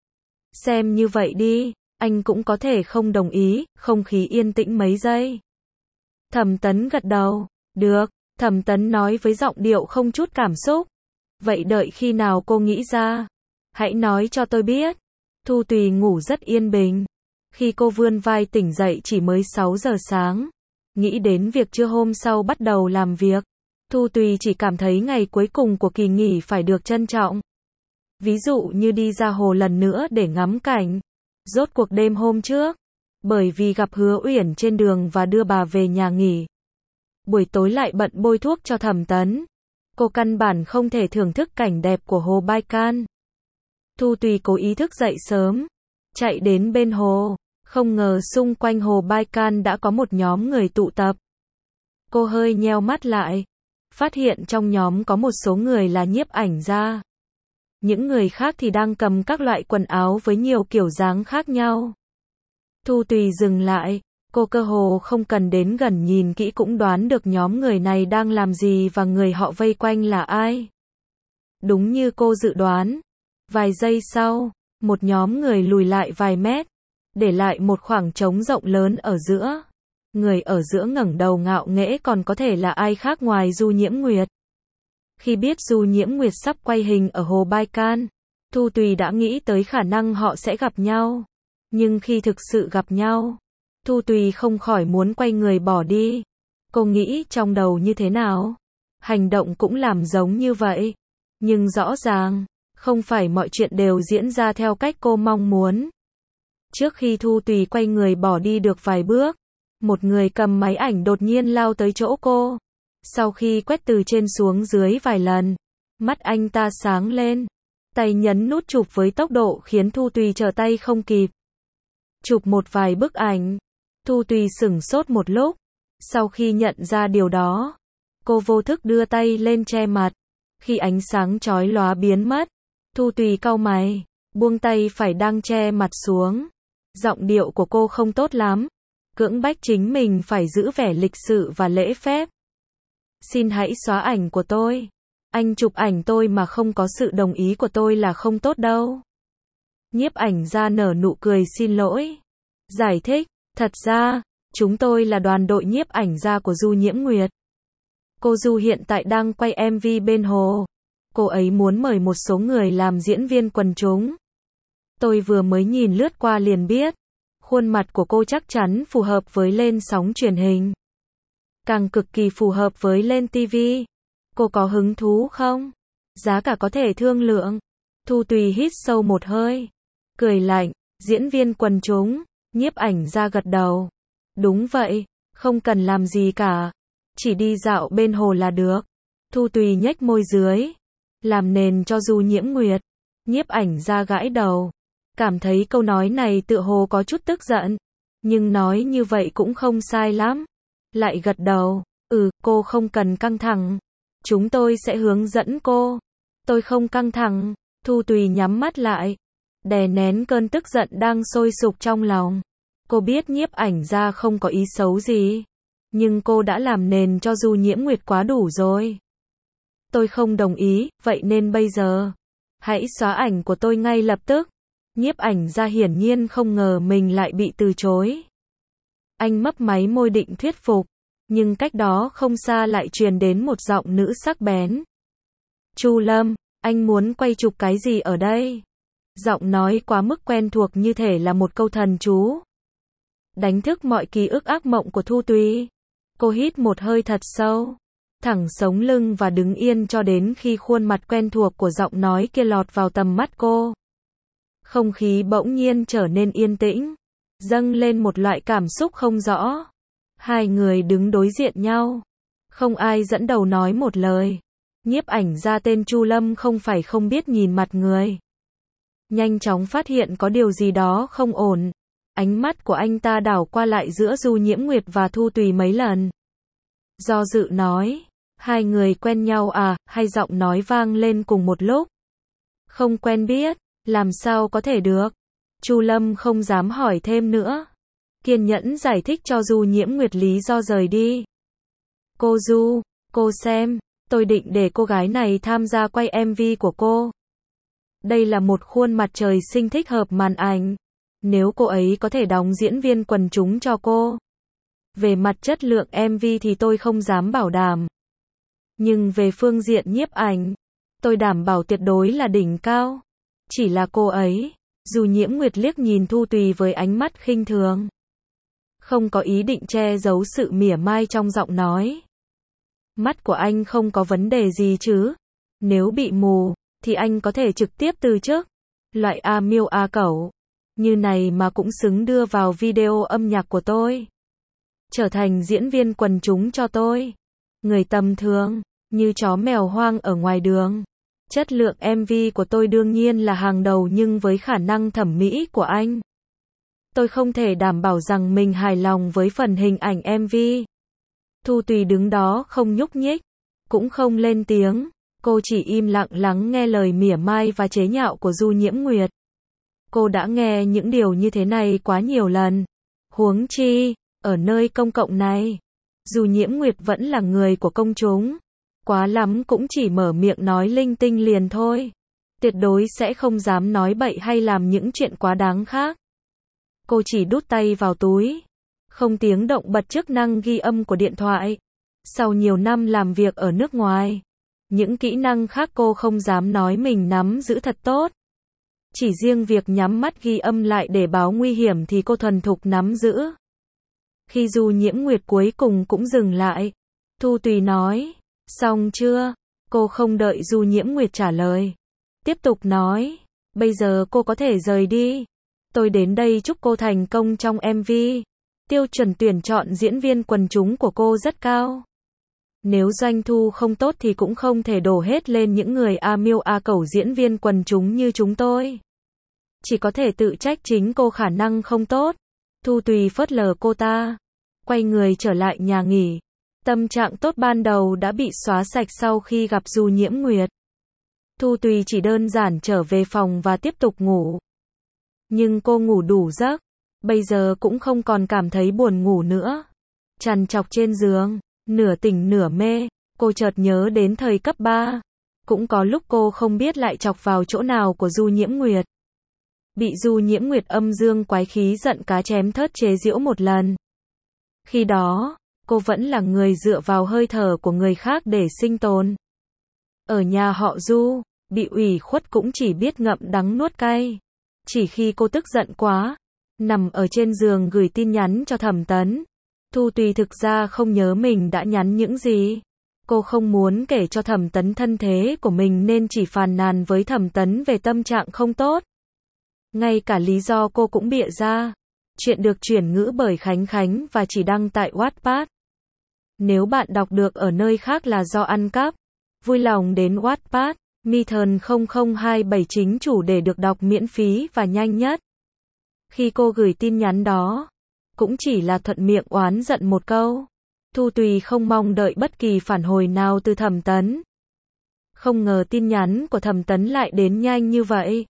Xem như vậy đi, anh cũng có thể không đồng ý, không khí yên tĩnh mấy giây. Thẩm Tấn gật đầu. Được, Thẩm Tấn nói với giọng điệu không chút cảm xúc. Vậy đợi khi nào cô nghĩ ra? Hãy nói cho tôi biết. Thu Tùy ngủ rất yên bình. Khi cô vươn vai tỉnh dậy chỉ mới sáu giờ sáng. Nghĩ đến việc trưa hôm sau bắt đầu làm việc. Thu Tùy chỉ cảm thấy ngày cuối cùng của kỳ nghỉ phải được trân trọng. Ví dụ như đi ra hồ lần nữa để ngắm cảnh. Rốt cuộc đêm hôm trước, bởi vì gặp Hứa Uyển trên đường và đưa bà về nhà nghỉ. Buổi tối lại bận bôi thuốc cho Thẩm Tấn. Cô căn bản không thể thưởng thức cảnh đẹp của hồ Baikal. Thu Tùy cố ý thức dậy sớm, chạy đến bên hồ. Không ngờ xung quanh hồ Baikal đã có một nhóm người tụ tập. Cô hơi nheo mắt lại, phát hiện trong nhóm có một số người là nhiếp ảnh gia. Những người khác thì đang cầm các loại quần áo với nhiều kiểu dáng khác nhau. Thu Tùy dừng lại, cô cơ hồ không cần đến gần nhìn kỹ cũng đoán được nhóm người này đang làm gì và người họ vây quanh là ai. Đúng như cô dự đoán, vài giây sau, một nhóm người lùi lại vài mét, để lại một khoảng trống rộng lớn ở giữa. Người ở giữa ngẩng đầu ngạo nghễ còn có thể là ai khác ngoài Du Nhiễm Nguyệt. Khi biết Du Nhiễm Nguyệt sắp quay hình ở hồ Baikal, Thu Tùy đã nghĩ tới khả năng họ sẽ gặp nhau. Nhưng khi thực sự gặp nhau, Thu Tùy không khỏi muốn quay người bỏ đi. Cô nghĩ trong đầu như thế nào? Hành động cũng làm giống như vậy. Nhưng rõ ràng, không phải mọi chuyện đều diễn ra theo cách cô mong muốn. Trước khi Thu Tùy quay người bỏ đi được vài bước, một người cầm máy ảnh đột nhiên lao tới chỗ cô. Sau khi quét từ trên xuống dưới vài lần, mắt anh ta sáng lên, tay nhấn nút chụp với tốc độ khiến Thu Tùy trở tay không kịp. Chụp một vài bức ảnh, Thu Tùy sửng sốt một lúc. Sau khi nhận ra điều đó, cô vô thức đưa tay lên che mặt. Khi ánh sáng chói lóa biến mất, Thu Tùy cau mày, buông tay phải đang che mặt xuống. Giọng điệu của cô không tốt lắm, cưỡng bách chính mình phải giữ vẻ lịch sự và lễ phép. Xin hãy xóa ảnh của tôi. Anh chụp ảnh tôi mà không có sự đồng ý của tôi là không tốt đâu. Nhiếp ảnh gia nở nụ cười xin lỗi. Giải thích, thật ra, chúng tôi là đoàn đội nhiếp ảnh gia của Du Nhiễm Nguyệt. Cô Du hiện tại đang quay em vê bên hồ. Cô ấy muốn mời một số người làm diễn viên quần chúng. Tôi vừa mới nhìn lướt qua liền biết, khuôn mặt của cô chắc chắn phù hợp với lên sóng truyền hình. Càng cực kỳ phù hợp với lên ti vi. Cô có hứng thú không? Giá cả có thể thương lượng. Thu Tùy hít sâu một hơi, cười lạnh, diễn viên quần chúng. Nhiếp ảnh gia gật đầu. Đúng vậy, không cần làm gì cả. Chỉ đi dạo bên hồ là được. Thu Tùy nhếch môi dưới, làm nền cho Du Nhiễm Nguyệt. Nhiếp ảnh gia gãi đầu, cảm thấy câu nói này tựa hồ có chút tức giận. Nhưng nói như vậy cũng không sai lắm. Lại gật đầu, ừ, cô không cần căng thẳng. Chúng tôi sẽ hướng dẫn cô. Tôi không căng thẳng. Thu Tùy nhắm mắt lại, đè nén cơn tức giận đang sôi sục trong lòng. Cô biết nhiếp ảnh gia không có ý xấu gì. Nhưng cô đã làm nền cho Du Nhiễm Nguyệt quá đủ rồi. Tôi không đồng ý, vậy nên bây giờ, hãy xóa ảnh của tôi ngay lập tức. Nhiếp ảnh gia hiển nhiên không ngờ mình lại bị từ chối. Anh mấp máy môi định thuyết phục. Nhưng cách đó không xa lại truyền đến một giọng nữ sắc bén. Chu Lâm, anh muốn quay chụp cái gì ở đây? Giọng nói quá mức quen thuộc như thể là một câu thần chú. Đánh thức mọi ký ức ác mộng của Thu Tùy. Cô hít một hơi thật sâu, thẳng sống lưng và đứng yên cho đến khi khuôn mặt quen thuộc của giọng nói kia lọt vào tầm mắt cô. Không khí bỗng nhiên trở nên yên tĩnh, dâng lên một loại cảm xúc không rõ. Hai người đứng đối diện nhau, không ai dẫn đầu nói một lời. Nhiếp ảnh gia tên Chu Lâm không phải không biết nhìn mặt người. Nhanh chóng phát hiện có điều gì đó không ổn. Ánh mắt của anh ta đảo qua lại giữa Du Nhiễm Nguyệt và Thu Tùy mấy lần. Do dự nói, hai người quen nhau à, hay giọng nói vang lên cùng một lúc. Không quen biết, làm sao có thể được. Chu Lâm không dám hỏi thêm nữa. Kiên nhẫn giải thích cho Du Nhiễm Nguyệt lý do rời đi. Cô Du, cô xem, tôi định để cô gái này tham gia quay em vê của cô. Đây là một khuôn mặt trời sinh thích hợp màn ảnh. Nếu cô ấy có thể đóng diễn viên quần chúng cho cô. Về mặt chất lượng em vê thì tôi không dám bảo đảm. Nhưng về phương diện nhiếp ảnh, tôi đảm bảo tuyệt đối là đỉnh cao. Chỉ là cô ấy. Du Nhiễm Nguyệt liếc nhìn Thu Tùy với ánh mắt khinh thường. Không có ý định che giấu sự mỉa mai trong giọng nói. Mắt của anh không có vấn đề gì chứ? Nếu bị mù, thì anh có thể trực tiếp từ chức. Loại A miêu A cẩu như này mà cũng xứng đưa vào video âm nhạc của tôi. Trở thành diễn viên quần chúng cho tôi. Người tầm thường, như chó mèo hoang ở ngoài đường. Chất lượng em vê của tôi đương nhiên là hàng đầu, nhưng với khả năng thẩm mỹ của anh, tôi không thể đảm bảo rằng mình hài lòng với phần hình ảnh em vê. Thu Tùy đứng đó không nhúc nhích, cũng không lên tiếng. Cô chỉ im lặng lắng nghe lời mỉa mai và chế nhạo của Du Nhiễm Nguyệt. Cô đã nghe những điều như thế này quá nhiều lần. Huống chi, ở nơi công cộng này, Du Nhiễm Nguyệt vẫn là người của công chúng. Quá lắm cũng chỉ mở miệng nói linh tinh liền thôi. Tuyệt đối sẽ không dám nói bậy hay làm những chuyện quá đáng khác. Cô chỉ đút tay vào túi, không tiếng động bật chức năng ghi âm của điện thoại. Sau nhiều năm làm việc ở nước ngoài, những kỹ năng khác cô không dám nói mình nắm giữ thật tốt. Chỉ riêng việc nhắm mắt ghi âm lại để báo nguy hiểm thì cô thuần thục nắm giữ. Khi Du Nhiễm Nguyệt cuối cùng cũng dừng lại, Thu Tùy nói, xong chưa? Cô không đợi Du Nhiễm Nguyệt trả lời. Tiếp tục nói, bây giờ cô có thể rời đi. Tôi đến đây chúc cô thành công trong em vê. Tiêu chuẩn tuyển chọn diễn viên quần chúng của cô rất cao. Nếu doanh thu không tốt thì cũng không thể đổ hết lên những người A miêu A cẩu diễn viên quần chúng như chúng tôi. Chỉ có thể tự trách chính cô khả năng không tốt. Thu Tùy phớt lờ cô ta, quay người trở lại nhà nghỉ. Tâm trạng tốt ban đầu đã bị xóa sạch sau khi gặp Du Nhiễm Nguyệt. Thu Tùy chỉ đơn giản trở về phòng và tiếp tục ngủ. Nhưng cô ngủ đủ giấc, bây giờ cũng không còn cảm thấy buồn ngủ nữa. Trằn trọc trên giường, nửa tỉnh nửa mê, cô chợt nhớ đến thời cấp ba. Cũng có lúc cô không biết lại chọc vào chỗ nào của Du Nhiễm Nguyệt. Bị Du Nhiễm Nguyệt âm dương quái khí giận cá chém thớt chế giễu một lần. Khi đó, cô vẫn là người dựa vào hơi thở của người khác để sinh tồn. Ở nhà họ Du, bị ủy khuất cũng chỉ biết ngậm đắng nuốt cay. Chỉ khi cô tức giận quá, nằm ở trên giường gửi tin nhắn cho Thẩm Tấn. Thu Tùy thực ra không nhớ mình đã nhắn những gì. Cô không muốn kể cho Thẩm Tấn thân thế của mình nên chỉ phàn nàn với Thẩm Tấn về tâm trạng không tốt. Ngay cả lý do cô cũng bịa ra. Chuyện được chuyển ngữ bởi Khánh Khánh và chỉ đăng tại Wattpad. Nếu bạn đọc được ở nơi khác là do ăn cắp, vui lòng đến Wattpad, Mython không không hai bảy chính chủ để được đọc miễn phí và nhanh nhất. Khi cô gửi tin nhắn đó, cũng chỉ là thuận miệng oán giận một câu. Thu Tùy không mong đợi bất kỳ phản hồi nào từ Thẩm Tấn. Không ngờ tin nhắn của Thẩm Tấn lại đến nhanh như vậy.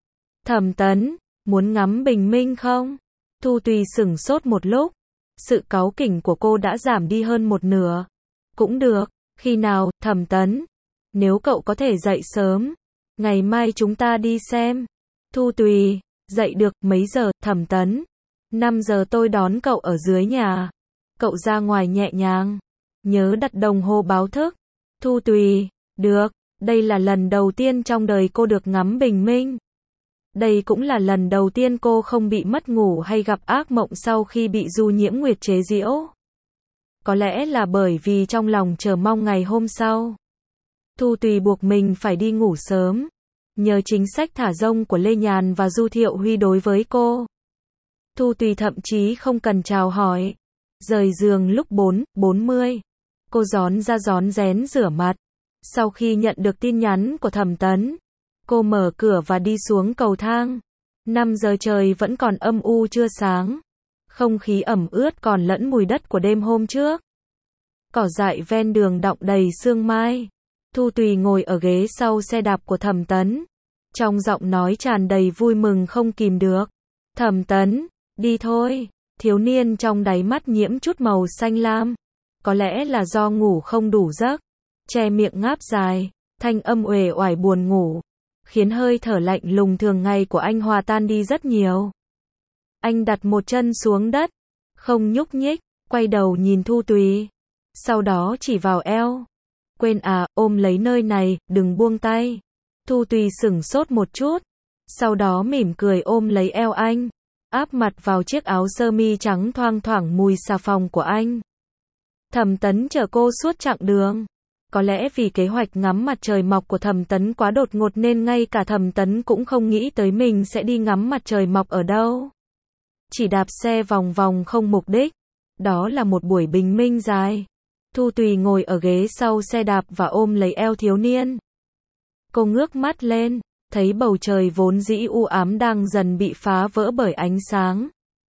Thẩm Tấn, muốn ngắm bình minh không? Thu Tùy sửng sốt một lúc. Sự cáu kỉnh của cô đã giảm đi hơn một nửa. Cũng được, khi nào, Thẩm Tấn? Nếu cậu có thể dậy sớm, ngày mai chúng ta đi xem. Thu Tùy, dậy được, mấy giờ, Thẩm Tấn? năm giờ tôi đón cậu ở dưới nhà. Cậu ra ngoài nhẹ nhàng. Nhớ đặt đồng hồ báo thức. Thu Tùy, được, đây là lần đầu tiên trong đời cô được ngắm bình minh. Đây cũng là lần đầu tiên cô không bị mất ngủ hay gặp ác mộng sau khi bị Du Nhiễm Nguyệt chế giễu. Có lẽ là bởi vì trong lòng chờ mong ngày hôm sau. Thu Tùy buộc mình phải đi ngủ sớm. Nhờ chính sách thả rông của Lê Nhàn và Du Thiệu Huy đối với cô. Thu Tùy thậm chí không cần chào hỏi. Rời giường lúc bốn, bốn mươi. Cô rón ra rón rén rửa mặt. Sau khi nhận được tin nhắn của Thẩm Tấn, cô mở cửa và đi xuống cầu thang. năm giờ trời vẫn còn âm u chưa sáng. Không khí ẩm ướt còn lẫn mùi đất của đêm hôm trước. Cỏ dại ven đường đọng đầy sương mai. Thu Tùy ngồi ở ghế sau xe đạp của Thẩm Tấn. Trong giọng nói tràn đầy vui mừng không kìm được. Thẩm Tấn, đi thôi. Thiếu niên trong đáy mắt nhiễm chút màu xanh lam. Có lẽ là do ngủ không đủ giấc. Che miệng ngáp dài, thanh âm uể oải buồn ngủ. Khiến hơi thở lạnh lùng thường ngày của anh hòa tan đi rất nhiều. Anh đặt một chân xuống đất. Không nhúc nhích, quay đầu nhìn Thu Tùy. Sau đó chỉ vào eo. Quên à, ôm lấy nơi này, đừng buông tay. Thu Tùy sửng sốt một chút. Sau đó mỉm cười ôm lấy eo anh. Áp mặt vào chiếc áo sơ mi trắng thoang thoảng mùi xà phòng của anh. Thẩm Tấn chở cô suốt chặng đường. Có lẽ vì kế hoạch ngắm mặt trời mọc của Thẩm Tấn quá đột ngột nên ngay cả Thẩm Tấn cũng không nghĩ tới mình sẽ đi ngắm mặt trời mọc ở đâu. Chỉ đạp xe vòng vòng không mục đích. Đó là một buổi bình minh dài. Thu Tùy ngồi ở ghế sau xe đạp và ôm lấy eo thiếu niên. Cô ngước mắt lên, thấy bầu trời vốn dĩ u ám đang dần bị phá vỡ bởi ánh sáng.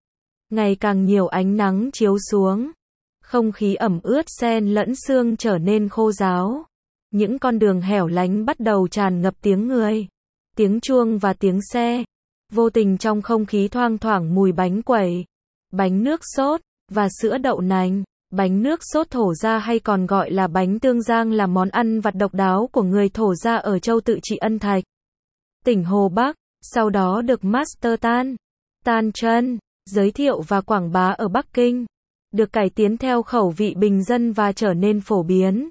Ngày càng nhiều ánh nắng chiếu xuống. Không khí ẩm ướt xen lẫn sương trở nên khô ráo. Những con đường hẻo lánh bắt đầu tràn ngập tiếng người, tiếng chuông và tiếng xe. Vô tình trong không khí thoang thoảng mùi bánh quẩy, bánh nước sốt và sữa đậu nành. Bánh nước sốt thổ gia hay còn gọi là bánh tương giang là món ăn vặt độc đáo của người thổ gia ở châu Tự Trị Ân Thạch, tỉnh Hồ Bắc, sau đó được Master Tan, Tan Trân giới thiệu và quảng bá ở Bắc Kinh, được cải tiến theo khẩu vị bình dân và trở nên phổ biến.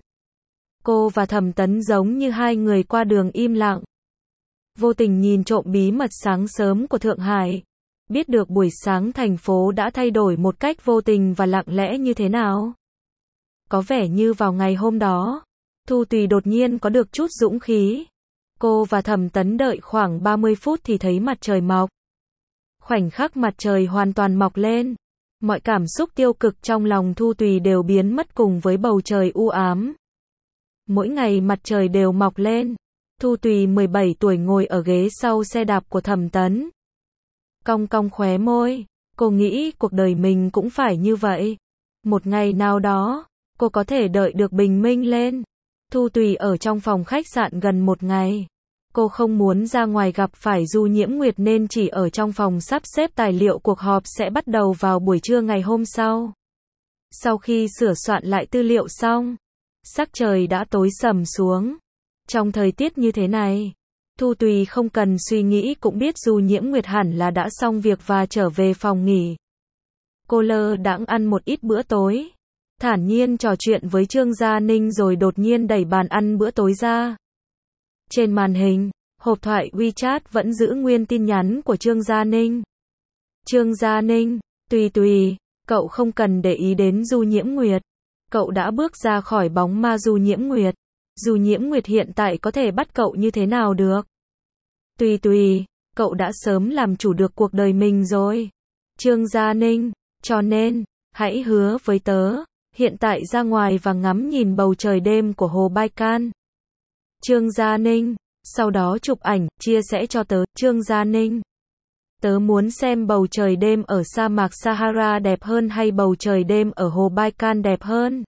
Cô và Thẩm Tấn giống như hai người qua đường im lặng, vô tình nhìn trộm bí mật sáng sớm của Thượng Hải. Biết được buổi sáng thành phố đã thay đổi một cách vô tình và lặng lẽ như thế nào. Có vẻ như vào ngày hôm đó, Thu Tùy đột nhiên có được chút dũng khí. Cô và Thẩm Tấn đợi khoảng ba mươi phút thì thấy mặt trời mọc. Khoảnh khắc mặt trời hoàn toàn mọc lên, mọi cảm xúc tiêu cực trong lòng Thu Tùy đều biến mất cùng với bầu trời u ám. Mỗi ngày mặt trời đều mọc lên. Thu Tùy mười bảy tuổi ngồi ở ghế sau xe đạp của Thẩm Tấn. Cong cong khóe môi, cô nghĩ cuộc đời mình cũng phải như vậy. Một ngày nào đó, cô có thể đợi được bình minh lên. Thu Tùy ở trong phòng khách sạn gần một ngày. Cô không muốn ra ngoài gặp phải Du Nhiễm Nguyệt nên chỉ ở trong phòng sắp xếp tài liệu cuộc họp sẽ bắt đầu vào buổi trưa ngày hôm sau. Sau khi sửa soạn lại tư liệu xong, sắc trời đã tối sầm xuống. Trong thời tiết như thế này, Thu Tùy không cần suy nghĩ cũng biết Du Nhiễm Nguyệt hẳn là đã xong việc và trở về phòng nghỉ. Cô lơ đãng ăn một ít bữa tối, thản nhiên trò chuyện với Trương Gia Ninh rồi đột nhiên đẩy bàn ăn bữa tối ra. Trên màn hình, hộp thoại WeChat vẫn giữ nguyên tin nhắn của Trương Gia Ninh. Trương Gia Ninh, Tùy Tùy, cậu không cần để ý đến Du Nhiễm Nguyệt. Cậu đã bước ra khỏi bóng ma Du Nhiễm Nguyệt. Du Nhiễm Nguyệt hiện tại có thể bắt cậu như thế nào được? Tùy Tùy, cậu đã sớm làm chủ được cuộc đời mình rồi. Trương Gia Ninh, cho nên, hãy hứa với tớ, hiện tại ra ngoài và ngắm nhìn bầu trời đêm của Hồ Baikal. Trương Gia Ninh, sau đó chụp ảnh, chia sẻ cho tớ. Trương Gia Ninh, tớ muốn xem bầu trời đêm ở sa mạc Sahara đẹp hơn hay bầu trời đêm ở Hồ Baikal đẹp hơn?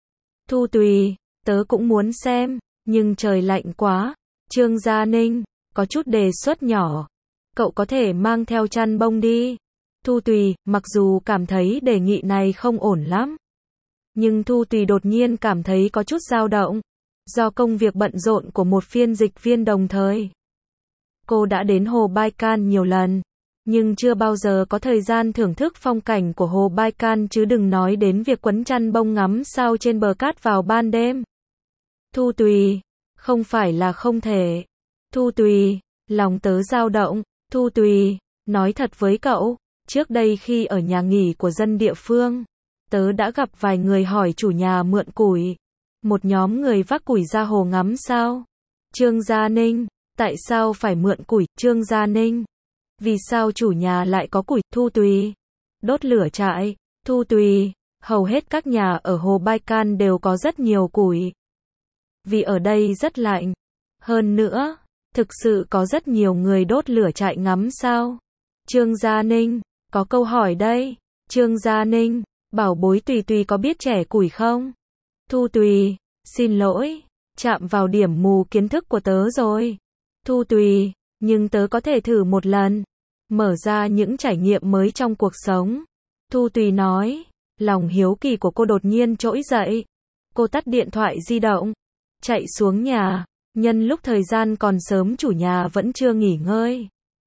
Thu Tùy, tớ cũng muốn xem, nhưng trời lạnh quá. Trương Gia Ninh, có chút đề xuất nhỏ. Cậu có thể mang theo chăn bông đi. Thu Tùy, mặc dù cảm thấy đề nghị này không ổn lắm, nhưng Thu Tùy đột nhiên cảm thấy có chút dao động. Do công việc bận rộn của một phiên dịch viên đồng thời, cô đã đến Hồ Baikal nhiều lần, nhưng chưa bao giờ có thời gian thưởng thức phong cảnh của hồ Baikal chứ đừng nói đến việc quấn chăn bông ngắm sao trên bờ cát vào ban đêm. Thu Tùy, không phải là không thể. Thu Tùy, lòng tớ dao động. Thu Tùy, nói thật với cậu, trước đây khi ở nhà nghỉ của dân địa phương, tớ đã gặp vài người hỏi chủ nhà mượn củi. Một nhóm người vác củi ra hồ ngắm sao? Trương Gia Ninh, tại sao phải mượn củi? Trương Gia Ninh, vì sao chủ nhà lại có củi? Thu Tùy, đốt lửa trại. Thu Tùy, hầu hết các nhà ở hồ Baikal đều có rất nhiều củi. Vì ở đây rất lạnh. Hơn nữa, thực sự có rất nhiều người đốt lửa trại ngắm sao? Trương Gia Ninh, có câu hỏi đây. Trương Gia Ninh, bảo bối Tùy Tùy có biết chẻ củi không? Thu Tùy, xin lỗi, chạm vào điểm mù kiến thức của tớ rồi. Thu Tùy, nhưng tớ có thể thử một lần. Mở ra những trải nghiệm mới trong cuộc sống. Thu Tùy nói, lòng hiếu kỳ của cô đột nhiên trỗi dậy. Cô tắt điện thoại di động, chạy xuống nhà, nhân lúc thời gian còn sớm chủ nhà vẫn chưa nghỉ ngơi.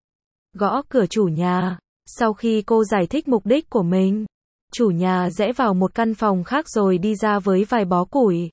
Gõ cửa chủ nhà, sau khi cô giải thích mục đích của mình, chủ nhà rẽ vào một căn phòng khác rồi đi ra với vài bó củi.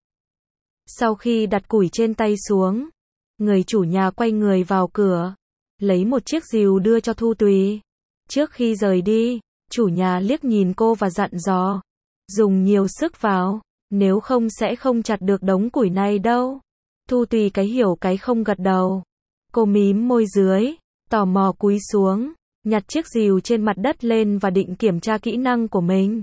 Sau khi đặt củi trên tay xuống, người chủ nhà quay người vào cửa, lấy một chiếc rìu đưa cho Thu Tùy. Trước khi rời đi, chủ nhà liếc nhìn cô và dặn dò, dùng nhiều sức vào, nếu không sẽ không chặt được đống củi này đâu. Thu Tùy cái hiểu cái không gật đầu. Cô mím môi dưới, tò mò cúi xuống, nhặt chiếc rìu trên mặt đất lên và định kiểm tra kỹ năng của mình.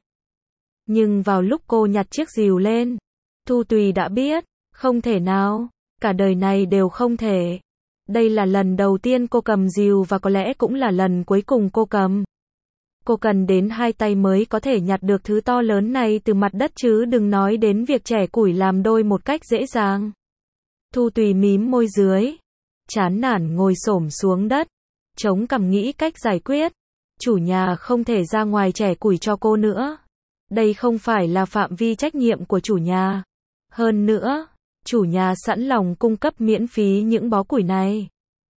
Nhưng vào lúc cô nhặt chiếc rìu lên, Thu Tùy đã biết, không thể nào, cả đời này đều không thể. Đây là lần đầu tiên cô cầm rìu và có lẽ cũng là lần cuối cùng cô cầm. Cô cần đến hai tay mới có thể nhặt được thứ to lớn này từ mặt đất chứ đừng nói đến việc chẻ củi làm đôi một cách dễ dàng. Thu Tùy mím môi dưới, chán nản ngồi xổm xuống đất, chống cằm nghĩ cách giải quyết. Chủ nhà không thể ra ngoài chẻ củi cho cô nữa. Đây không phải là phạm vi trách nhiệm của chủ nhà. Hơn nữa, chủ nhà sẵn lòng cung cấp miễn phí những bó củi này.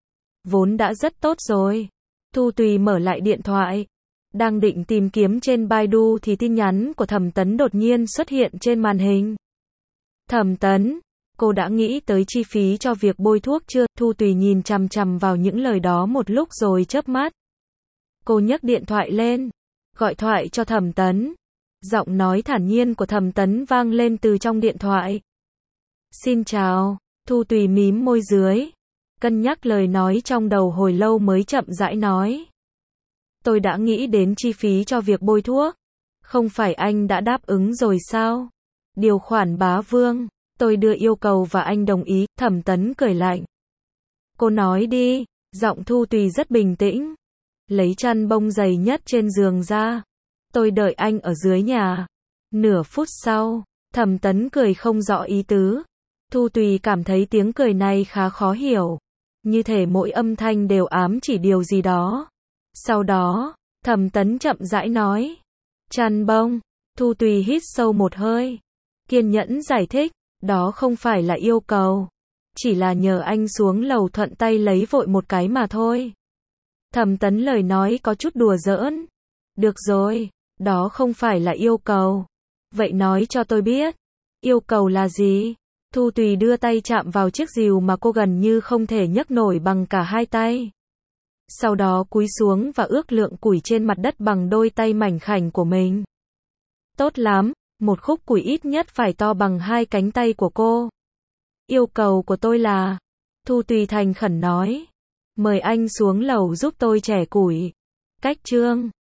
Vốn đã rất tốt rồi. Thu Tùy mở lại điện thoại. Đang định tìm kiếm trên Baidu thì tin nhắn của Thẩm Tấn đột nhiên xuất hiện trên màn hình. Thẩm Tấn, cô đã nghĩ tới chi phí cho việc bôi thuốc chưa? Thu Tùy nhìn chằm chằm vào những lời đó một lúc rồi chớp mắt. Cô nhấc điện thoại lên, gọi thoại cho Thẩm Tấn. Giọng nói thản nhiên của Thẩm Tấn vang lên từ trong điện thoại. Xin chào, Thu Tùy mím môi dưới, cân nhắc lời nói trong đầu hồi lâu mới chậm rãi nói. Tôi đã nghĩ đến chi phí cho việc bôi thuốc. Không phải anh đã đáp ứng rồi sao? Điều khoản bá vương, tôi đưa yêu cầu và anh đồng ý. Thẩm Tấn cười lạnh. Cô nói đi, giọng Thu Tùy rất bình tĩnh. Lấy chăn bông dày nhất trên giường ra. Tôi đợi anh ở dưới nhà. Nửa phút sau, Thẩm Tấn cười không rõ ý tứ. Thu Tùy cảm thấy tiếng cười này khá khó hiểu. Như thể mỗi âm thanh đều ám chỉ điều gì đó. Sau đó, Thẩm Tấn chậm rãi nói. Chăn bông. Thu Tùy hít sâu một hơi. Kiên nhẫn giải thích. Đó không phải là yêu cầu. Chỉ là nhờ anh xuống lầu thuận tay lấy vội một cái mà thôi. Thẩm Tấn lời nói có chút đùa giỡn. Được rồi, đó không phải là yêu cầu. Vậy nói cho tôi biết. Yêu cầu là gì? Thu Tùy đưa tay chạm vào chiếc rìu mà cô gần như không thể nhấc nổi bằng cả hai tay. Sau đó cúi xuống và ước lượng củi trên mặt đất bằng đôi tay mảnh khảnh của mình. Tốt lắm, một khúc củi ít nhất phải to bằng hai cánh tay của cô. Yêu cầu của tôi là, Thu Tùy thành khẩn nói, mời anh xuống lầu giúp tôi chẻ củi. Cách chương